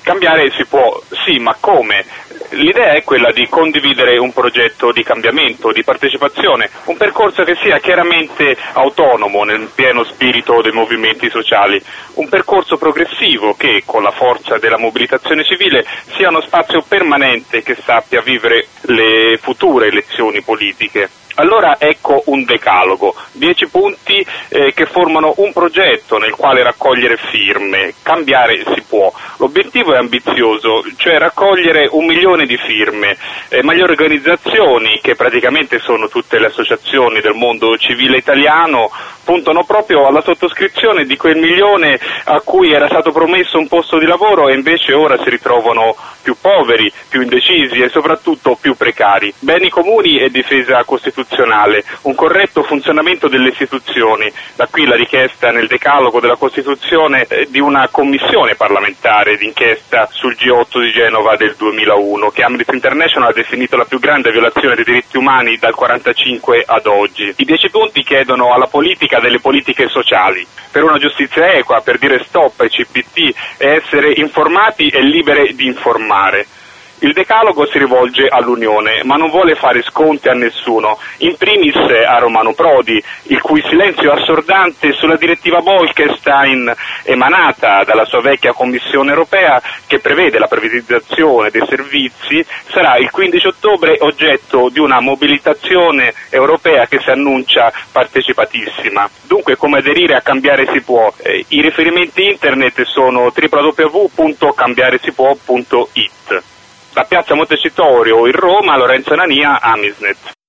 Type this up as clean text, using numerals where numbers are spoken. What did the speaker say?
Cambiare si può, sì, ma come? L'idea è quella di condividere un progetto di cambiamento, di partecipazione, un percorso che sia chiaramente autonomo nel pieno spirito dei movimenti sociali, un percorso progressivo che, con la forza della mobilitazione civile, sia uno spazio permanente che sappia vivere le future elezioni politiche. Allora ecco un decalogo, 10 punti che formano un progetto nel quale raccogliere firme. Cambiare si può. L'obiettivo è ambizioso, cioè raccogliere 1 milione di firme, ma le organizzazioni, che praticamente sono tutte le associazioni del mondo civile italiano, puntano proprio alla sottoscrizione di quel 1 milione a cui era stato promesso un posto di lavoro e invece ora si ritrovano più poveri, più indecisi e soprattutto più precari. Beni comuni e difesa costituzionale, un corretto funzionamento delle istituzioni, da qui la richiesta nel decalogo della Costituzione di una commissione parlamentare d'inchiesta sul G8 di Genova del 2001, che Amnesty International ha definito la più grande violazione dei diritti umani dal 1945 ad oggi. I 10 punti chiedono alla politica delle politiche sociali, per una giustizia equa, per dire stop ai CPT e essere informati e libere di informare. Il decalogo si rivolge all'Unione, ma non vuole fare sconti a nessuno, in primis a Romano Prodi, il cui silenzio assordante sulla direttiva Bolkestein emanata dalla sua vecchia Commissione europea, che prevede la privatizzazione dei servizi, sarà il 15 ottobre oggetto di una mobilitazione europea che si annuncia partecipatissima. Dunque, come aderire a Cambiare si può? I riferimenti internet sono www.cambiaresipuò.it. Da Piazza Montecitorio in Roma, Lorenzo Nania, Amisnet.